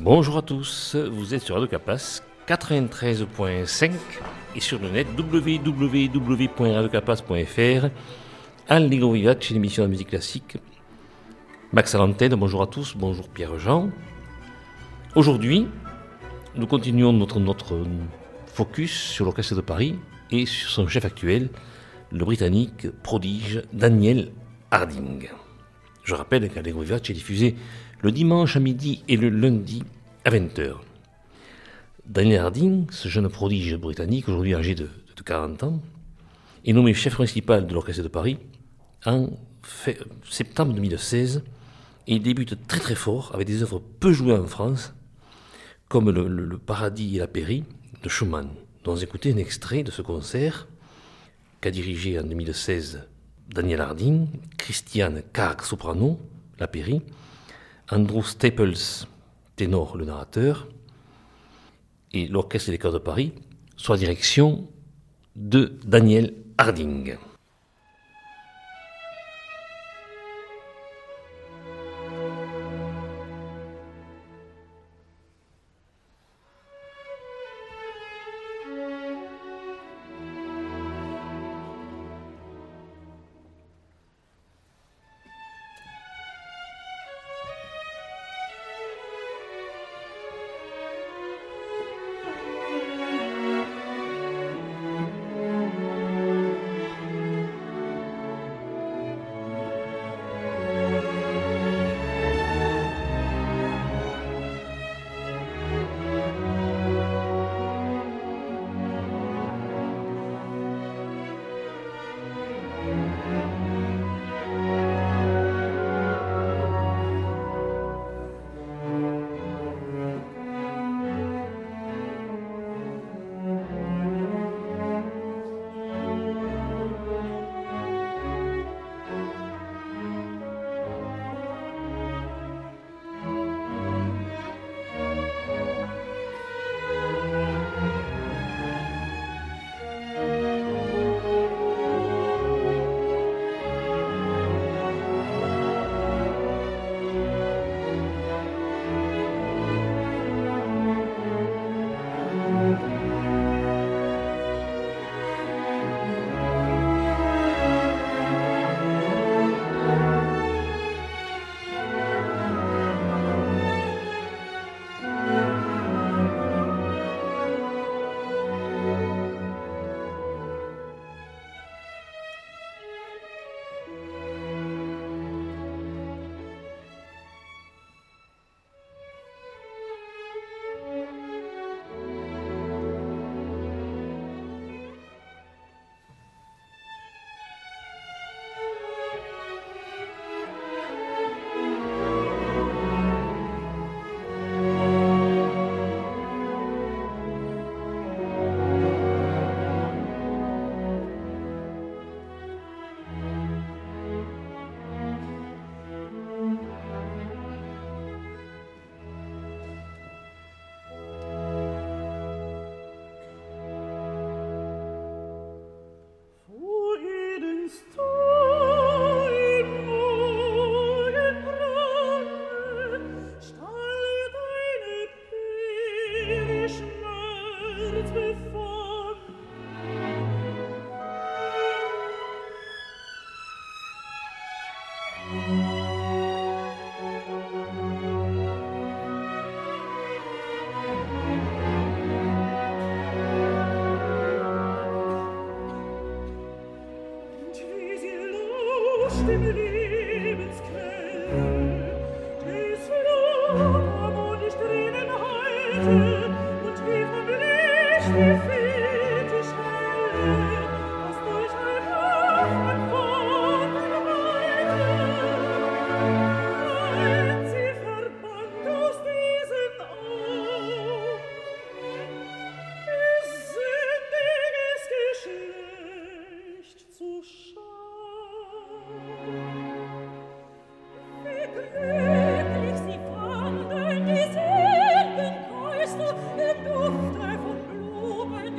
Bonjour à tous, vous êtes sur Radio Capas 93.5 et sur le net www.radiocapas.fr. Allegro Vivace, l'émission de musique classique. Max à l'antenne, bonjour à tous, bonjour Pierre-Jean. Aujourd'hui, nous continuons notre focus sur l'Orchestre de Paris et sur son chef actuel, le Britannique prodige Daniel Harding. Je rappelle qu'Allegro Vivace est diffusé le dimanche à midi et le lundi à 20h. Daniel Harding, ce jeune prodige britannique, aujourd'hui âgé de 40 ans, est nommé chef principal de l'Orchestre de Paris en septembre 2016 et il débute très très fort avec des œuvres peu jouées en France, comme le Paradis et la Pairie de Schumann, dont vous écoutez un extrait de ce concert qu'a dirigé en 2016 Daniel Harding, Christiane Karg soprano, la Pairie, Andrew Staples, ténor, le narrateur, et l'Orchestre des Chœurs de Paris, sous la direction de Daniel Harding. Dufte von Blumen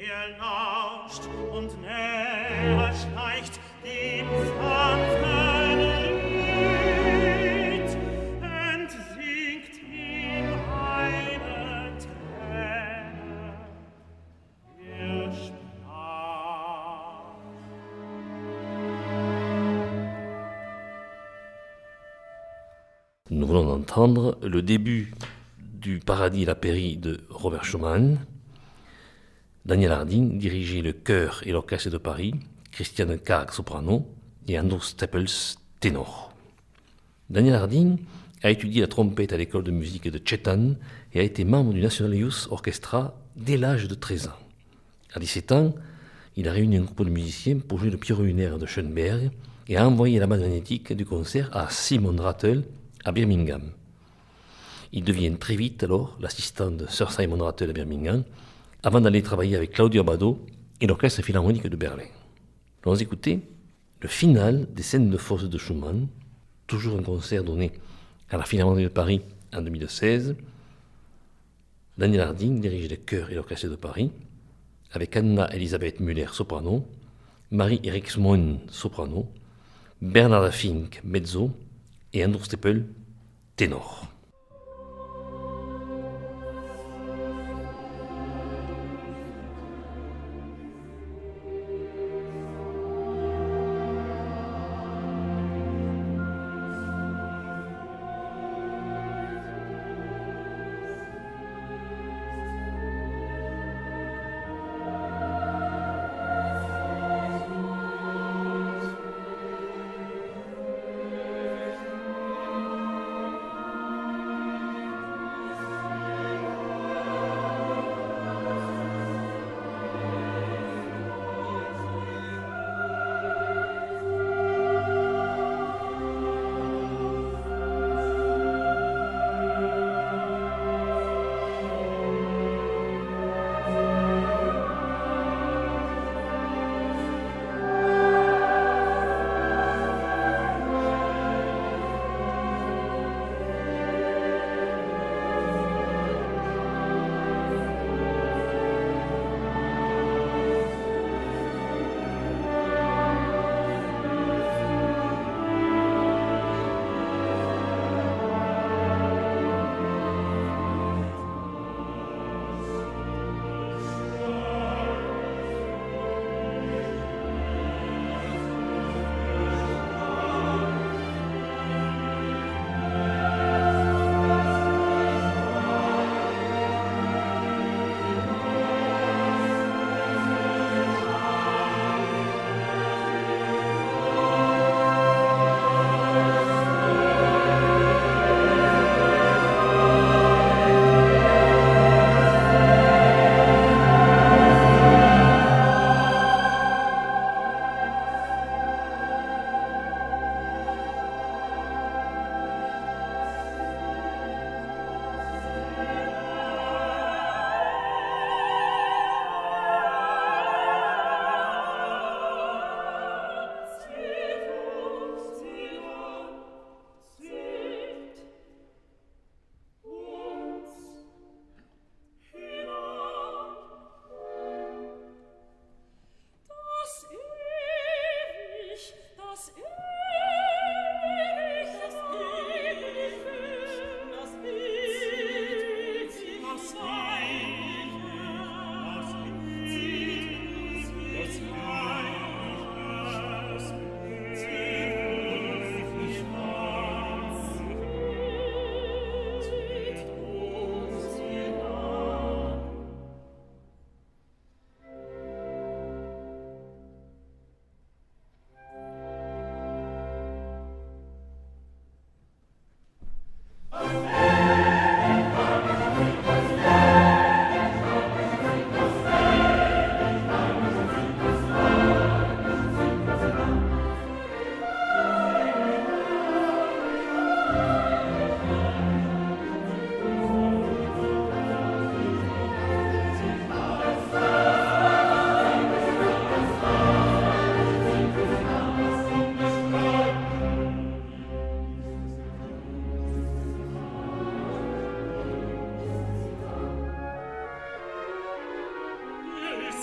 Er lauscht und näher schleicht dem sanften Lied, entsingt ihm eine Träne. Er sprach. Nous venons d'entendre le début du Paradis et la Pairie de Robert Schumann. Daniel Harding dirigeait le chœur et l'orchestre de Paris, Christiane Karg soprano et Andrew Staples ténor. Daniel Harding a étudié la trompette à l'école de musique de Chetan et a été membre du National Youth Orchestra dès l'âge de 13 ans. À 17 ans, il a réuni un groupe de musiciens pour jouer le Pierrot lunaire de Schoenberg et a envoyé la bande magnétique du concert à Simon Rattle à Birmingham. Il devient très vite alors l'assistant de Sir Simon Rattle à Birmingham, avant d'aller travailler avec Claudio Abbado et l'Orchestre Philharmonique de Berlin. Nous allons écouter le final des Scènes de force de Schumann, toujours un concert donné à la Philharmonie de Paris en 2016. Daniel Harding dirige le chœur et l'Orchestre de Paris, avec Anna Elisabeth Müller, soprano, Marie Eriksmoen, soprano, Bernard Fink, mezzo, et Andrew Staples, ténor.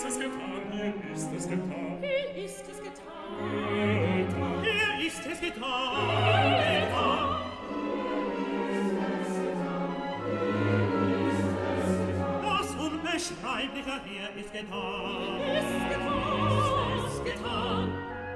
es getan, hier ist es getan. Hier ist es getan. Hier ist es getan. Das Unbeschreibliche hier ist getan. Ist getan. Ist getan.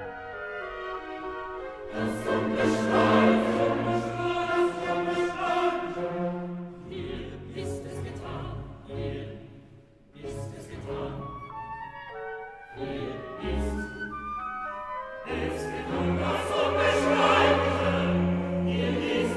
Hier ist es getan. Hier ist es getan. Hier ist es getan. Das Unbeschreibliche. Hier ist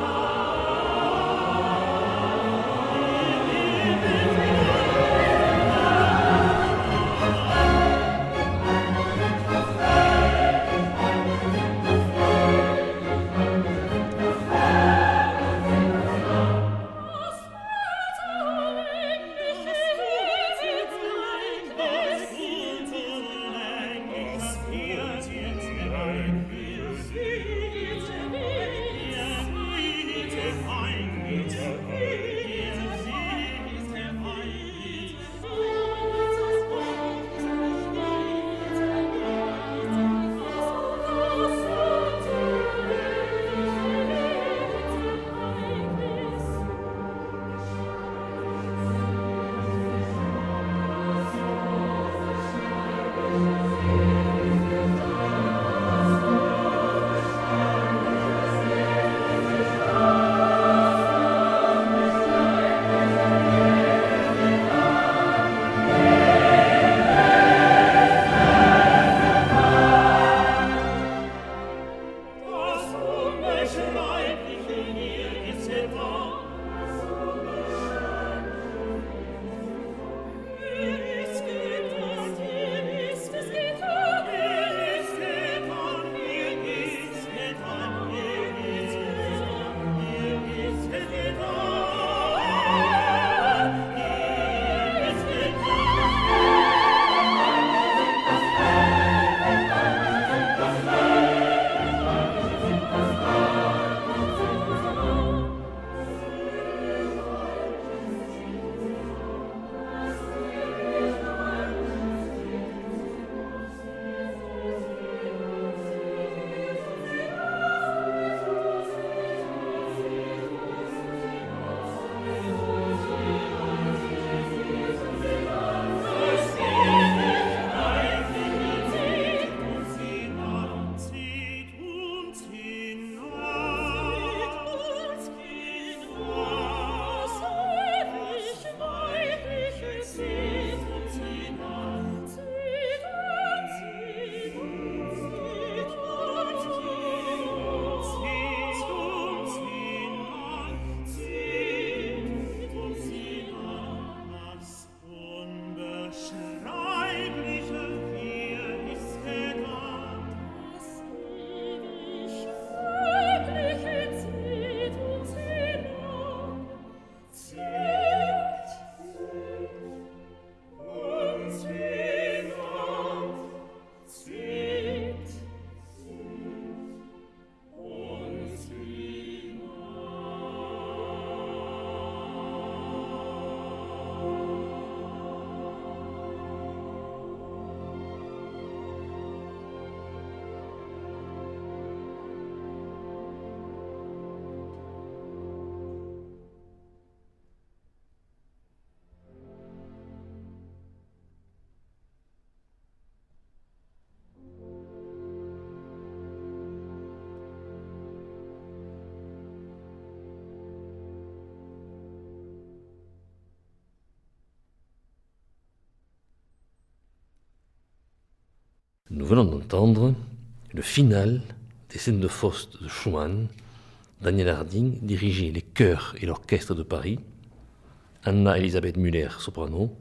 Nous venons d'entendre le final des scènes de Faust de Schumann. Daniel Harding dirigeait les chœurs et l'orchestre de Paris, Anna-Elisabeth Müller, soprano,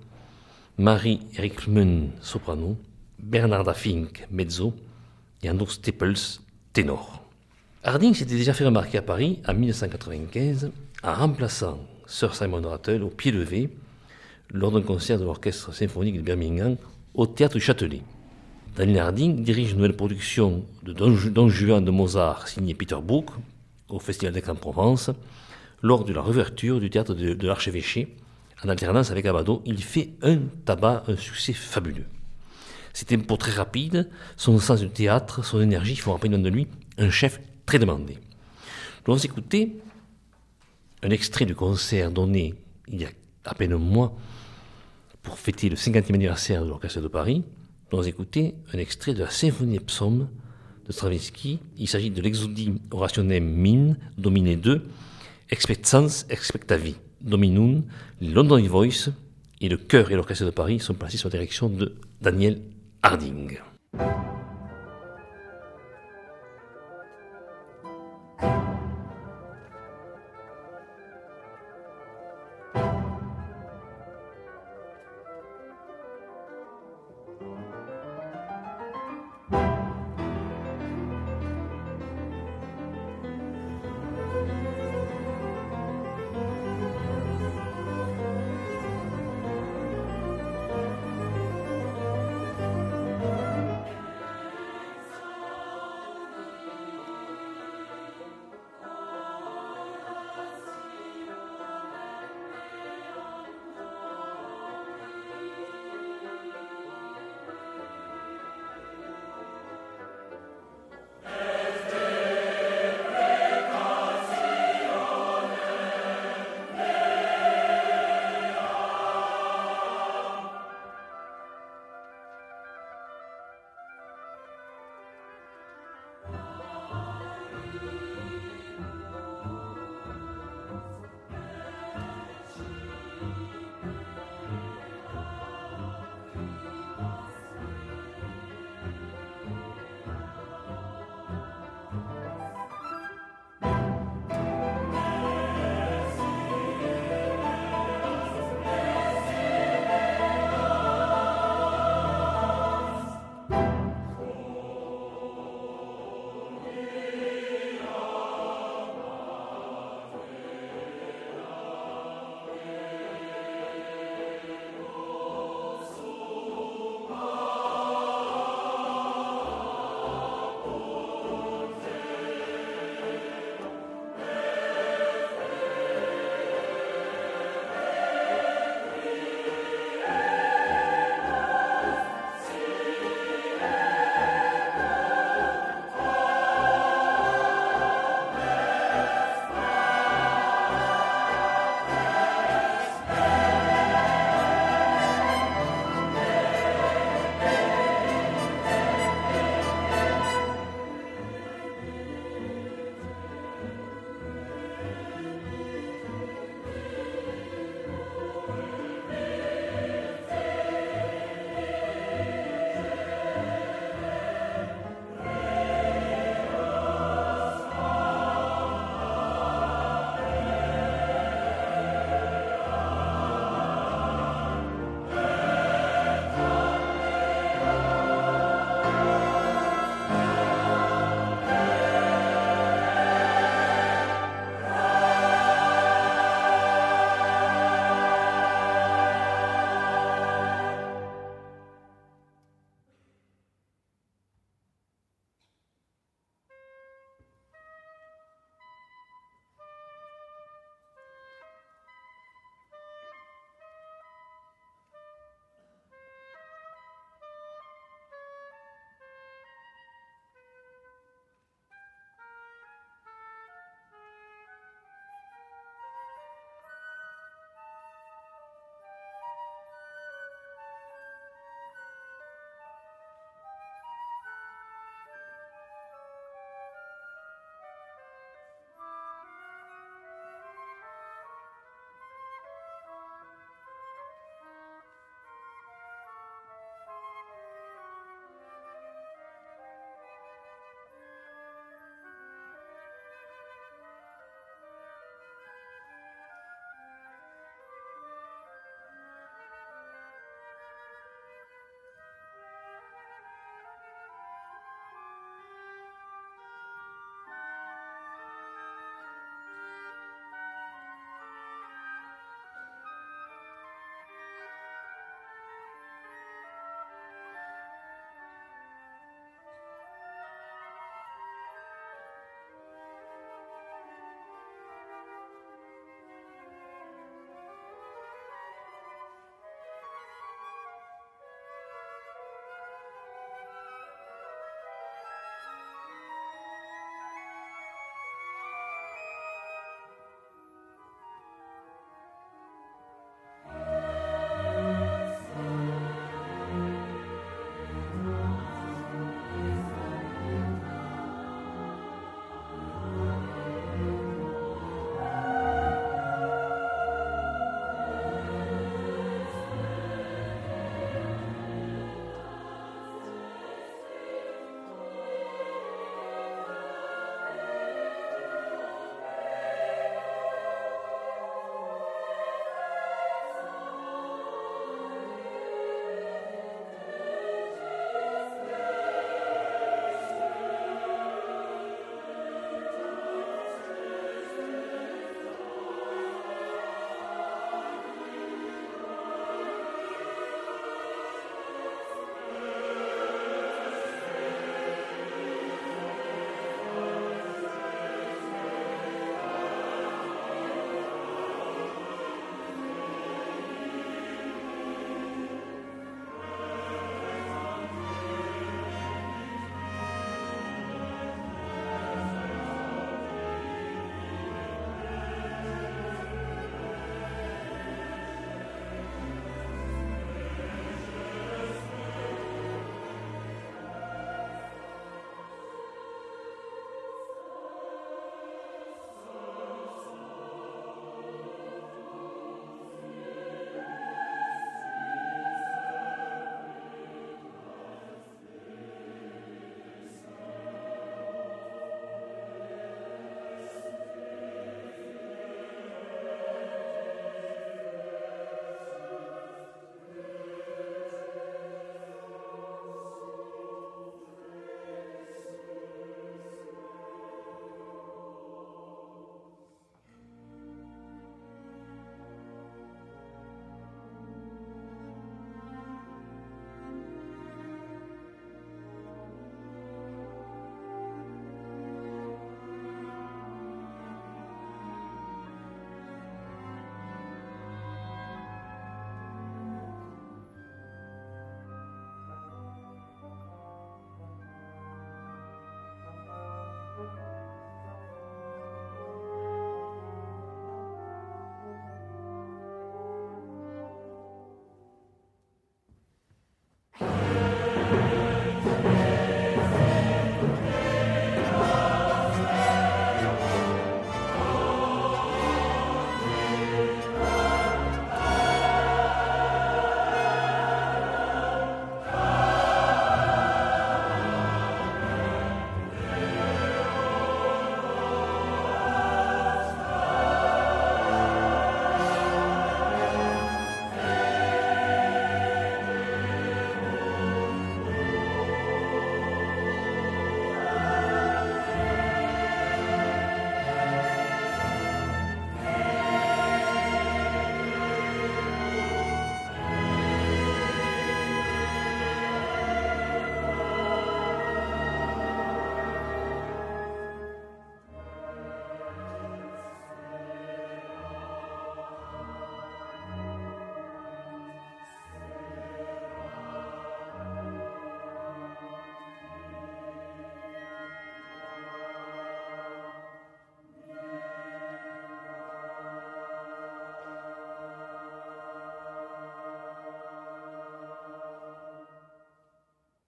Marie Erikman, soprano, Bernarda Fink, mezzo, et Andrew Staples, ténor. Harding s'était déjà fait remarquer à Paris en 1995 en remplaçant Sir Simon Rattle au pied levé lors d'un concert de l'Orchestre symphonique de Birmingham au Théâtre du Châtelet. Daniel Harding dirige une nouvelle production de Don Juan de Mozart signé Peter Brook au Festival d'Aix-en-Provence lors de la réouverture du théâtre de l'Archevêché en alternance avec Abbado, il fait un succès fabuleux. C'est un tempo très rapide, son sens du théâtre, son énergie font rappeler de lui un chef très demandé. Nous allons écouter un extrait du concert donné il y a à peine un mois pour fêter le 50e anniversaire de l'Orchestre de Paris. Nous allons écouter un extrait de la Symphonie Psaume de Stravinsky. Il s'agit de l'Exodie Orationem Min, Domine 2, Expectans Expectavi, Dominum, les London Voice et le chœur et l'Orchestre de Paris sont placés sous la direction de Daniel Harding.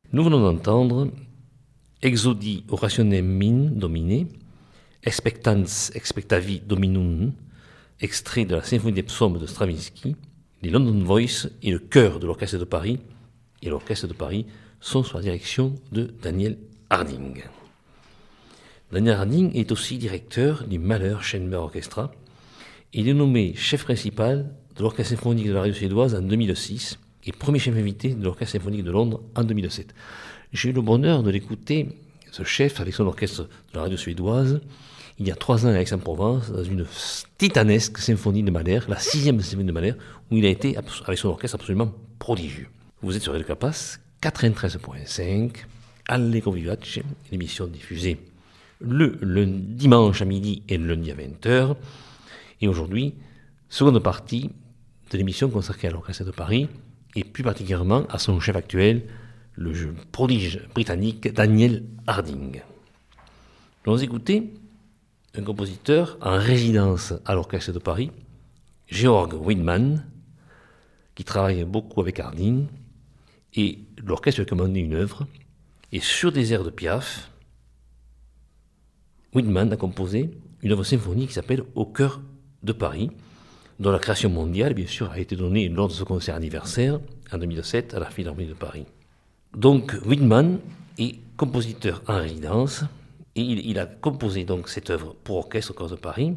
Nous venons d'entendre Exodi orationem min domine, Expectans expectavi dominum, extrait de la symphonie des psaumes de Stravinsky. Les London Voice et le chœur de l'Orchestre de Paris et l'Orchestre de Paris sont sous la direction de Daniel Harding. Daniel Harding est aussi directeur du Mahler Chamber Orchestra. Il est nommé chef principal de l'Orchestre symphonique de la radio suédoise en 2006 et premier chef invité de l'Orchestre symphonique de Londres en 2007. J'ai eu le bonheur de l'écouter, ce chef, avec son orchestre de la radio suédoise, il y a 3 ans à Aix-en-Provence, dans une titanesque symphonie de Mahler, la 6e symphonie de Mahler, où il a été, avec son orchestre, absolument prodigieux. Vous êtes sur Radio Capas, 93.5, Allegro Vivace, l'émission diffusée le dimanche à midi et le lundi à 20h. Et aujourd'hui, seconde partie de l'émission consacrée à l'Orchestre de Paris, et plus particulièrement à son chef actuel, le prodige britannique Daniel Harding. Nous allons écouter un compositeur en résidence à l'Orchestre de Paris, Georg Widmann, qui travaille beaucoup avec Harding, et l'orchestre a commandé une œuvre, et sur des airs de Piaf, Widmann a composé une œuvre symphonique qui s'appelle Au cœur de Paris, dont la création mondiale, bien sûr, a été donnée lors de ce concert anniversaire, en 2007, à la Philharmonie de Paris. Donc, Widmann est compositeur en résidence, et il a composé donc cette œuvre pour orchestre au cœur de Paris,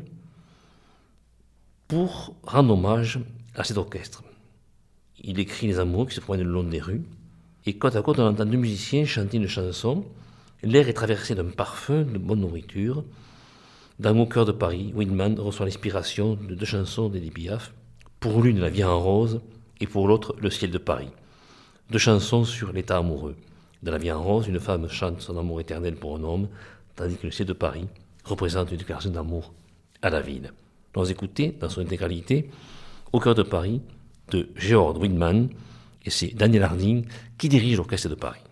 pour rendre hommage à cet orchestre. Il écrit les amoureux qui se promènent le long des rues, et côte à côte, on entend 2 musiciens chanter une chanson. L'air est traversé d'un parfum de bonne nourriture. Dans Au cœur de Paris, Widmann reçoit l'inspiration de 2 chansons d'Édith Piaf, pour l'une La vie en rose, et pour l'autre Le ciel de Paris. 2 chansons sur l'état amoureux. Dans La vie en rose, une femme chante son amour éternel pour un homme, tandis que Le ciel de Paris représente une déclaration d'amour à la ville. Nous allons écouter, dans son intégralité, Au cœur de Paris, de Georg Widmann, et c'est Daniel Harding qui dirige l'Orchestre de Paris.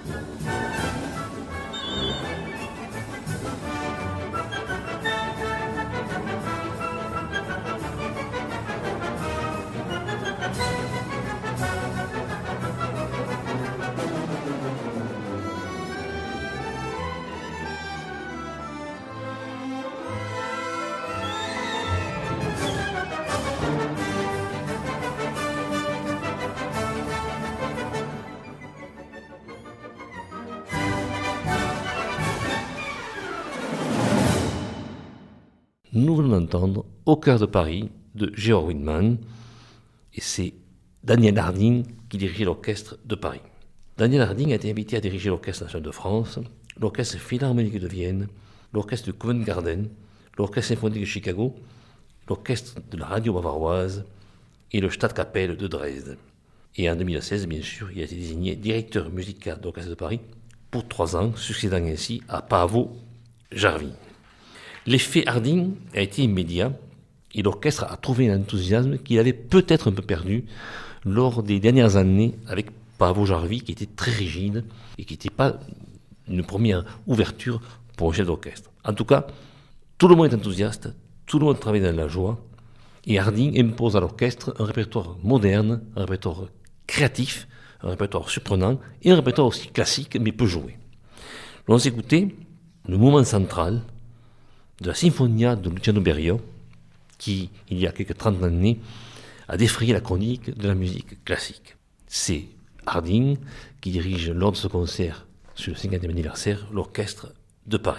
Nous venons d'entendre Au cœur de Paris de Georg Widmann, et c'est Daniel Harding qui dirigeait l'orchestre de Paris. Daniel Harding a été invité à diriger l'Orchestre national de France, l'Orchestre philharmonique de Vienne, l'Orchestre de Covent Garden, l'Orchestre symphonique de Chicago, l'Orchestre de la radio bavaroise et le Stadtkapelle de Dresde. Et en 2016, bien sûr, il a été désigné directeur musical de l'Orchestre de Paris pour 3 ans, succédant ainsi à Paavo Jarvi. L'effet Harding a été immédiat et l'orchestre a trouvé un enthousiasme qu'il avait peut-être un peu perdu lors des dernières années avec Paavo Jarvi, qui était très rigide et qui n'était pas une première ouverture pour un chef d'orchestre. En tout cas, tout le monde est enthousiaste, tout le monde travaille dans la joie, et Harding impose à l'orchestre un répertoire moderne, un répertoire créatif, un répertoire surprenant et un répertoire aussi classique mais peu joué. Nous allons écouter le moment central de la Sinfonia de Luciano Berio, qui, il y a quelques 30 années, a défrayé la chronique de la musique classique. C'est Harding qui dirige lors de ce concert sur le 50e anniversaire l'Orchestre de Paris.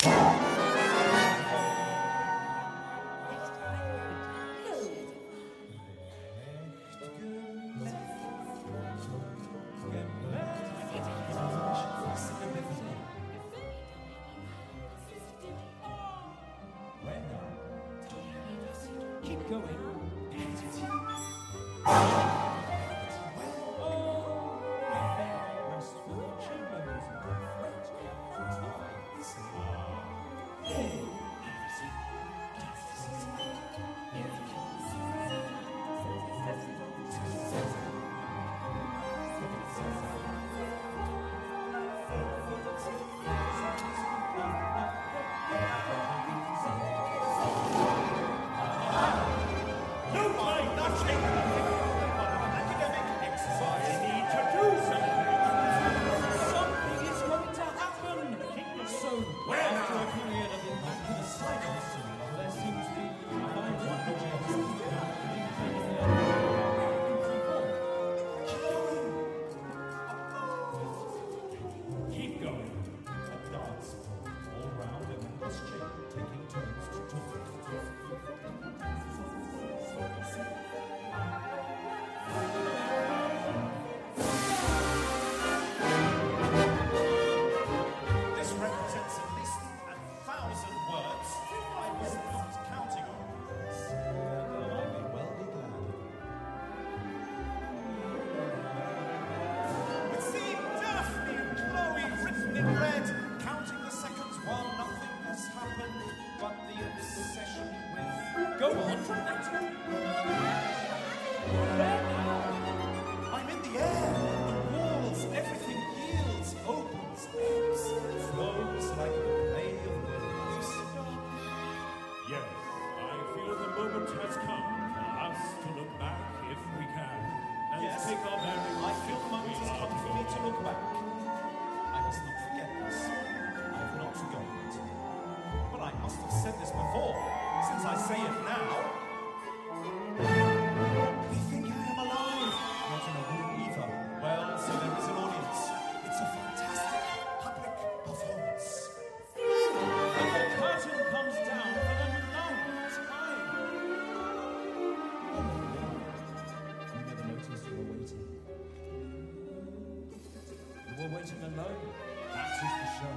Waiting alone. That is the show.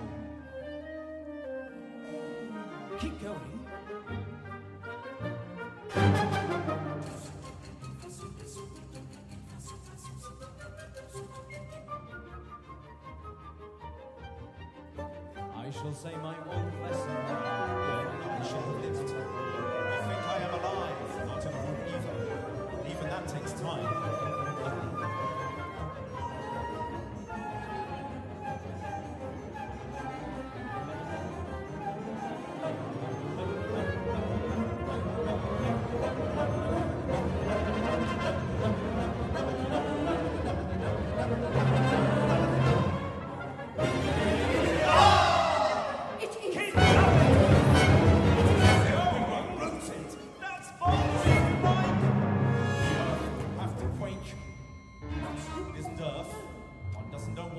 Keep going. I shall say my own lesson now, then I shall have lived. You think I am alive, not in a room either. Even that takes time.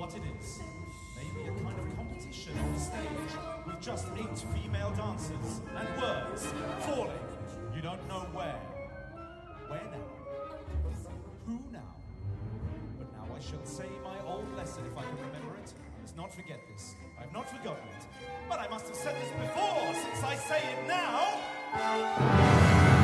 what it is. Maybe a kind of competition on stage with just 8 female dancers and words falling. You don't know where. Where now? Who now? But now I shall say my old lesson if I can remember it. I must not forget this. I have not forgotten it. But I must have said this before, since I say it now.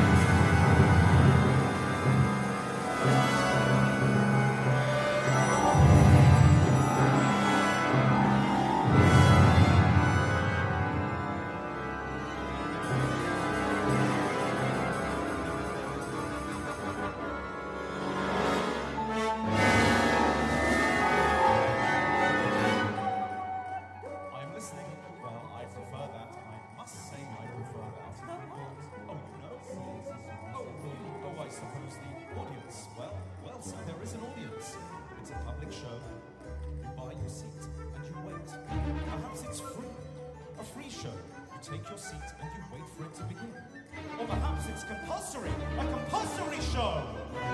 Take your seat and you wait for it to begin. Or perhaps it's compulsory, a compulsory show.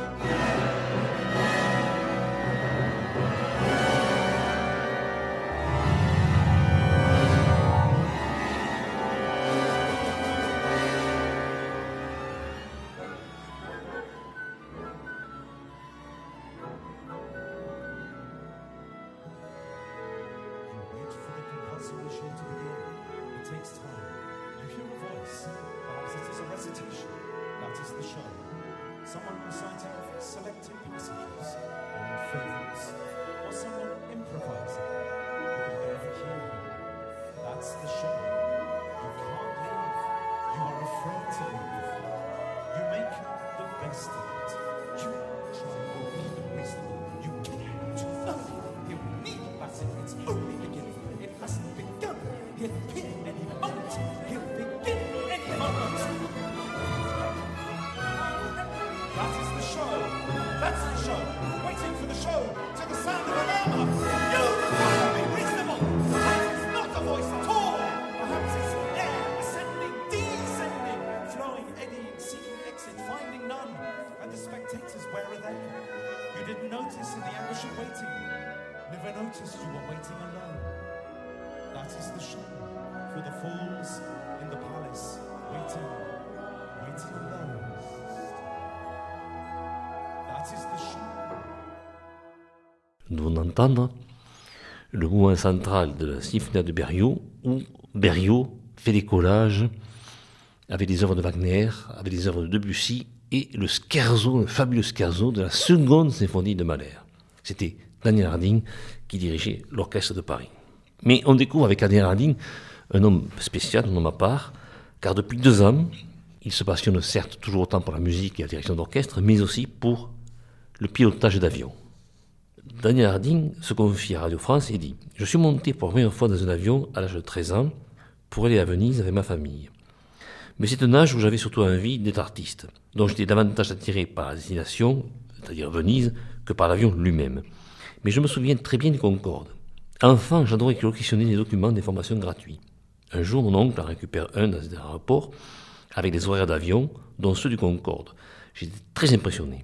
You wait for the compulsory show to begin. It takes time. You hear a voice. Perhaps it is a recitation. That is the show. Someone reciting selected passages or favorites. Or someone improvising. You can barely hear him. That's the show. You can't leave. You are afraid to leave. You make the best of it. You try to keep it reasonable. You can't. You need Bassett. It's only beginning. It hasn't begun. He'll begin any moment. He'll begin any moment. That is the show. That's the show. Waiting for the show to the sound of a murmur. You can't be reasonable. That is not a voice at all. Perhaps it's air ascending, descending, flowing, eddying, seeking exit, finding none. And the spectators, where are they? You didn't notice in the anguish of waiting. Never noticed you were waiting alone. That is the show for the fools in the palace, waiting alone. That is the show. Nous venons d'entendre le mouvement central de la Symphonie de Berlioz, où Berlioz fait des collages avec des œuvres de Wagner, avec des œuvres de Debussy et le scherzo, le fabuleux scherzo de la seconde symphonie de Mahler. C'était Daniel Harding qui dirigeait l'orchestre de Paris. Mais on découvre avec Daniel Harding un homme spécial, un homme à part, car depuis 2 ans, il se passionne certes toujours autant pour la musique et la direction d'orchestre, mais aussi pour le pilotage d'avion. Daniel Harding se confie à Radio France et dit « Je suis monté pour la première fois dans un avion à l'âge de 13 ans pour aller à Venise avec ma famille. Mais c'est un âge où j'avais surtout envie d'être artiste, donc j'étais davantage attiré par la destination, c'est-à-dire Venise, que par l'avion lui-même. Mais je me souviens très bien du Concorde. Enfant, j'adorais collectionner des documents d'information gratuits. Un jour, mon oncle en récupère un dans un aéroport avec des horaires d'avion, dont ceux du Concorde. J'étais très impressionné.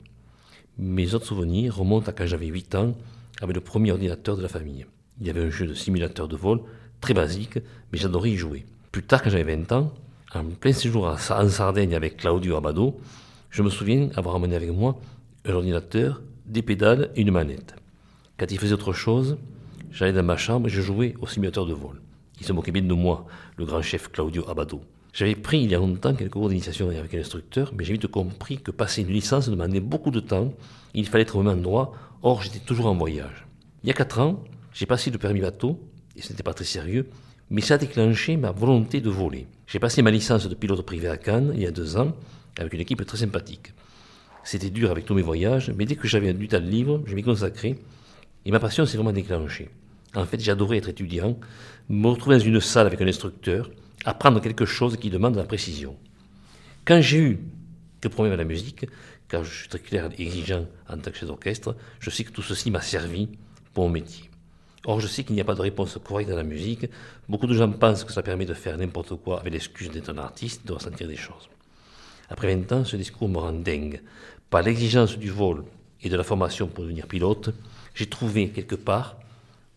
Mes autres souvenirs remontent à quand j'avais 8 ans, avec le premier ordinateur de la famille. Il y avait un jeu de simulateur de vol, très basique, mais j'adorais y jouer. Plus tard, quand j'avais 20 ans, en plein séjour en Sardaigne avec Claudio Abbado, je me souviens avoir emmené avec moi un ordinateur, des pédales et une manette. Quand il faisait autre chose, j'allais dans ma chambre et je jouais au simulateur de vol. Il se moquait bien de moi, le grand chef Claudio Abbado. J'avais pris il y a longtemps quelques cours d'initiation avec un instructeur, mais j'ai vite compris que passer une licence demandait beaucoup de temps, il fallait être au même endroit, or j'étais toujours en voyage. Il y a 4 ans, j'ai passé le permis bateau, et ce n'était pas très sérieux, mais ça a déclenché ma volonté de voler. J'ai passé ma licence de pilote privé à Cannes il y a 2 ans, avec une équipe très sympathique. C'était dur avec tous mes voyages, mais dès que j'avais du temps libre, je m'y consacrais, et ma passion s'est vraiment déclenchée. En fait, j'adorais être étudiant, me retrouver dans une salle avec un instructeur, apprendre quelque chose qui demande de la précision. Quand j'ai eu des problèmes à la musique, car je suis très clair et exigeant en tant que chef d'orchestre, je sais que tout ceci m'a servi pour mon métier. Or, je sais qu'il n'y a pas de réponse correcte à la musique. Beaucoup de gens pensent que ça permet de faire n'importe quoi avec l'excuse d'être un artiste, de ressentir des choses. Après 20 ans, ce discours me rend dingue. Par l'exigence du vol et de la formation pour devenir pilote, j'ai trouvé quelque part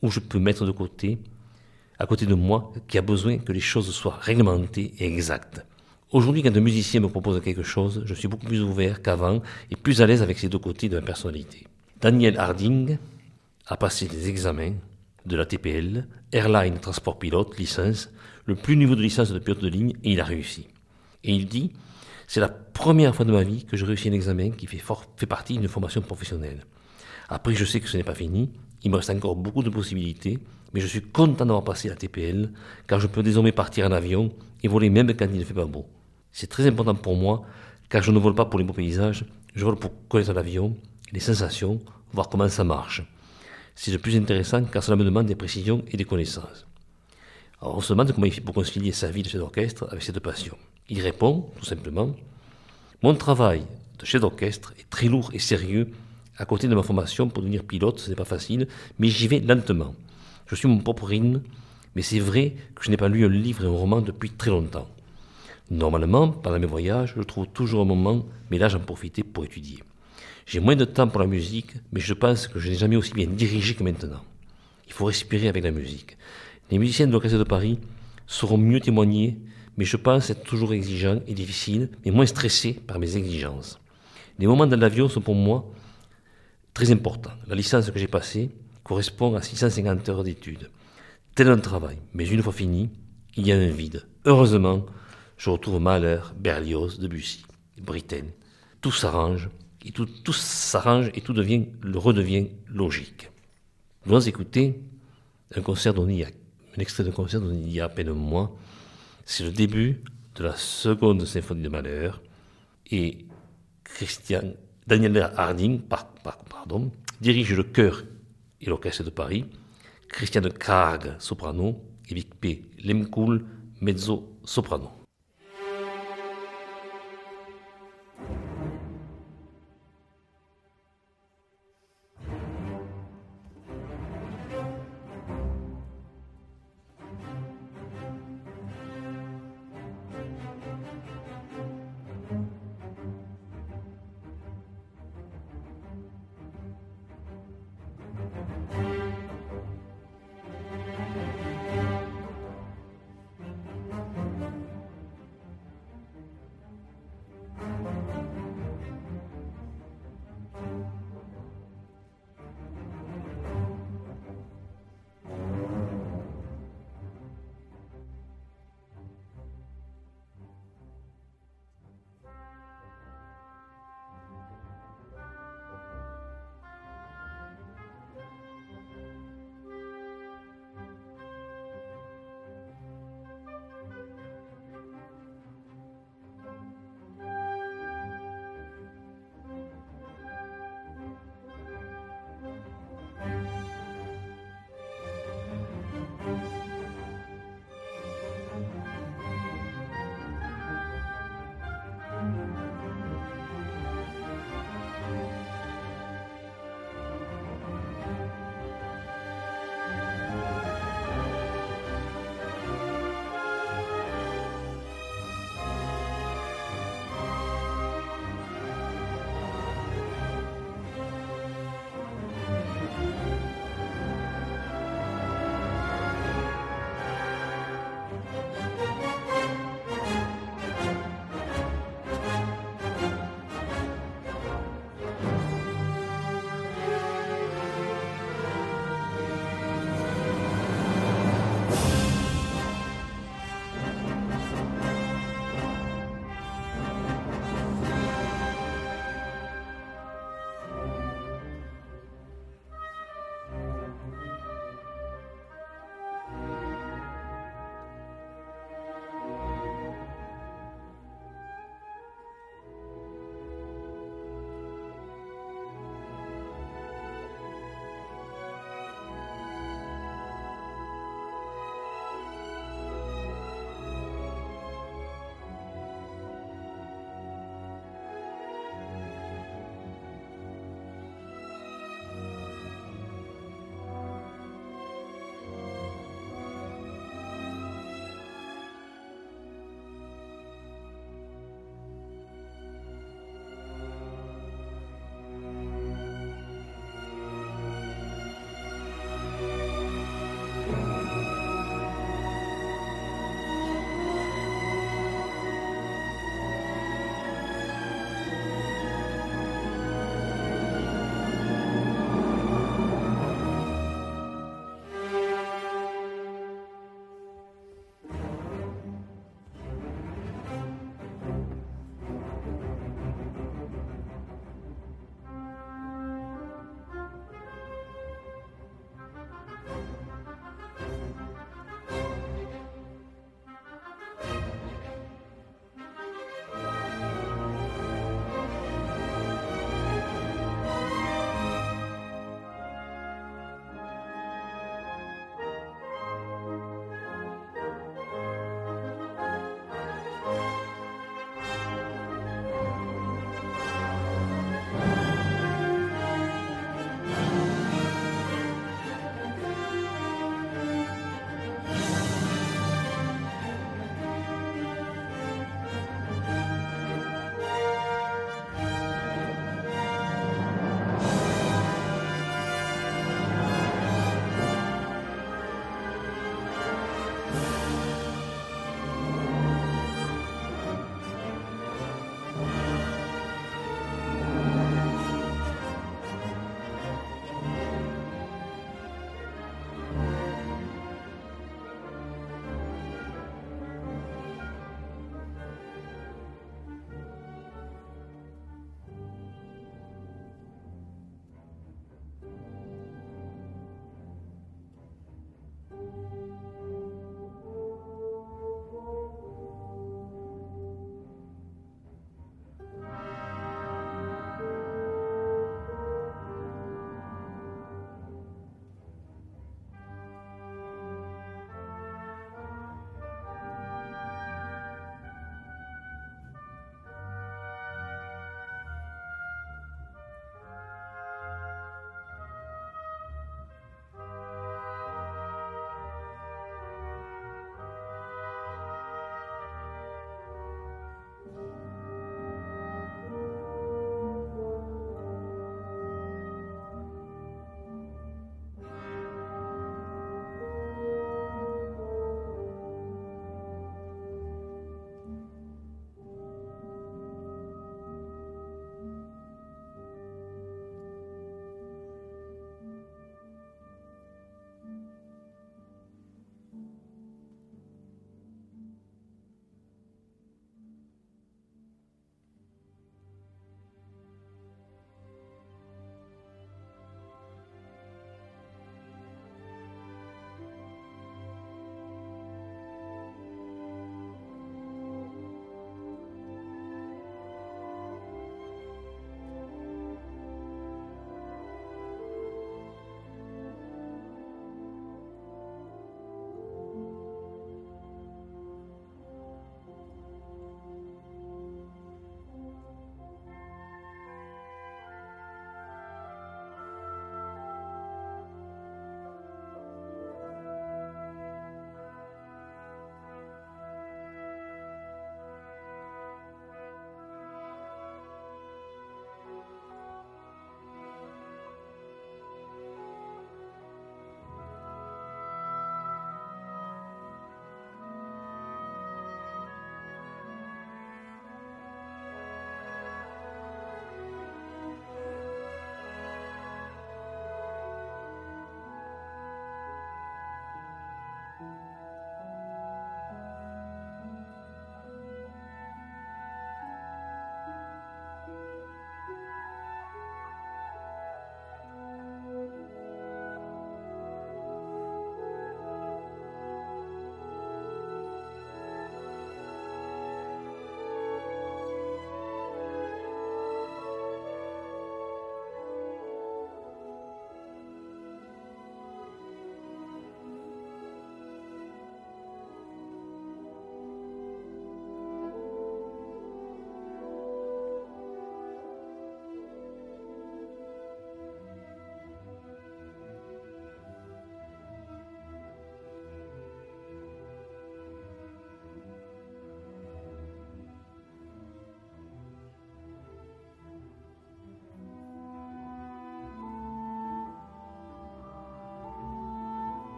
où je peux mettre de côté, à côté de moi, qui a besoin que les choses soient réglementées et exactes. Aujourd'hui, quand un musicien me propose quelque chose, je suis beaucoup plus ouvert qu'avant et plus à l'aise avec ces deux côtés de ma personnalité. Daniel Harding a passé les examens de la TPL, Airline Transport Pilote, licence, le plus niveau de licence de pilote de ligne, et il a réussi. Et il dit, c'est la première fois de ma vie que je réussis un examen qui fait partie d'une formation professionnelle. Après, je sais que ce n'est pas fini, il me reste encore beaucoup de possibilités, mais je suis content d'avoir passé la TPL, car je peux désormais partir en avion et voler même quand il ne fait pas beau. C'est très important pour moi, car je ne vole pas pour les beaux paysages, je vole pour connaître l'avion, les sensations, voir comment ça marche. C'est le plus intéressant car cela me demande des précisions et des connaissances. Alors on se demande comment il fait pour concilier sa vie de chef d'orchestre avec cette passion. Il répond, tout simplement, « Mon travail de chef d'orchestre est très lourd et sérieux. À côté de ma formation pour devenir pilote, ce n'est pas facile, mais j'y vais lentement. Je suis mon propre rythme, mais c'est vrai que je n'ai pas lu un livre et un roman depuis très longtemps. Normalement, pendant mes voyages, je trouve toujours un moment, mais là j'en profitais pour étudier. J'ai moins de temps pour la musique, mais je pense que je n'ai jamais aussi bien dirigé que maintenant. Il faut respirer avec la musique. Les musiciens de l'Orchestre de Paris sauront mieux témoigner, mais je pense être toujours exigeant et difficile, mais moins stressé par mes exigences. Les moments dans l'avion sont pour moi très importants. La licence que j'ai passée correspond à 650 heures d'études. Tel un travail, mais une fois fini, il y a un vide. Heureusement, je retrouve Mahler, Berlioz, Debussy, Britten. Tout s'arrange, et tout s'arrange et tout redevient logique. Nous allons écouter un extrait d'un concert donné il y a à peine un mois. C'est le début de la seconde symphonie de Mahler et Daniel Harding dirige le chœur et l'orchestre de Paris, Christiane Krag, soprano, et Vic P. Lemkoul, mezzo-soprano.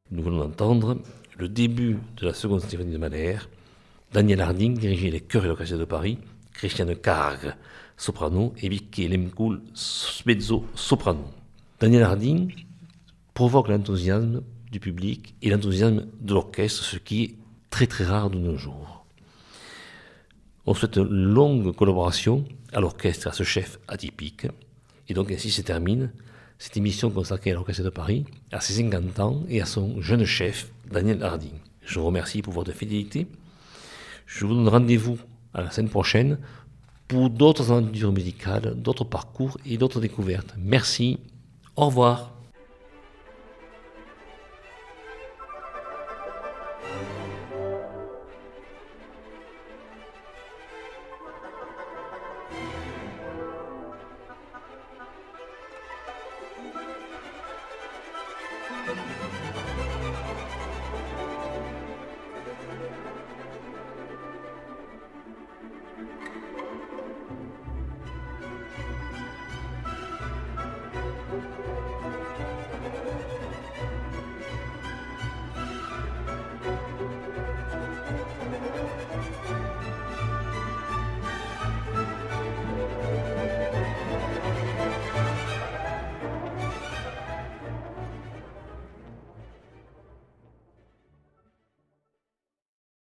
Nous venons d'entendre le début de la seconde symphonie de Mahler. Daniel Harding dirigeait les chœurs et l'orchestre de Paris, Christiane Karg, soprano, et Vicky Lemkoul, mezzo soprano. Daniel Harding provoque l'enthousiasme du public et l'enthousiasme de l'orchestre, ce qui est très très rare de nos jours. On souhaite une longue collaboration à l'orchestre, à ce chef atypique. Et donc ainsi se termine cette émission consacrée à l'Orchestre de Paris, à ses 50 ans et à son jeune chef, Daniel Harding. Je vous remercie pour votre fidélité. Je vous donne rendez-vous à la semaine prochaine pour d'autres aventures musicales, d'autres parcours et d'autres découvertes. Merci, au revoir.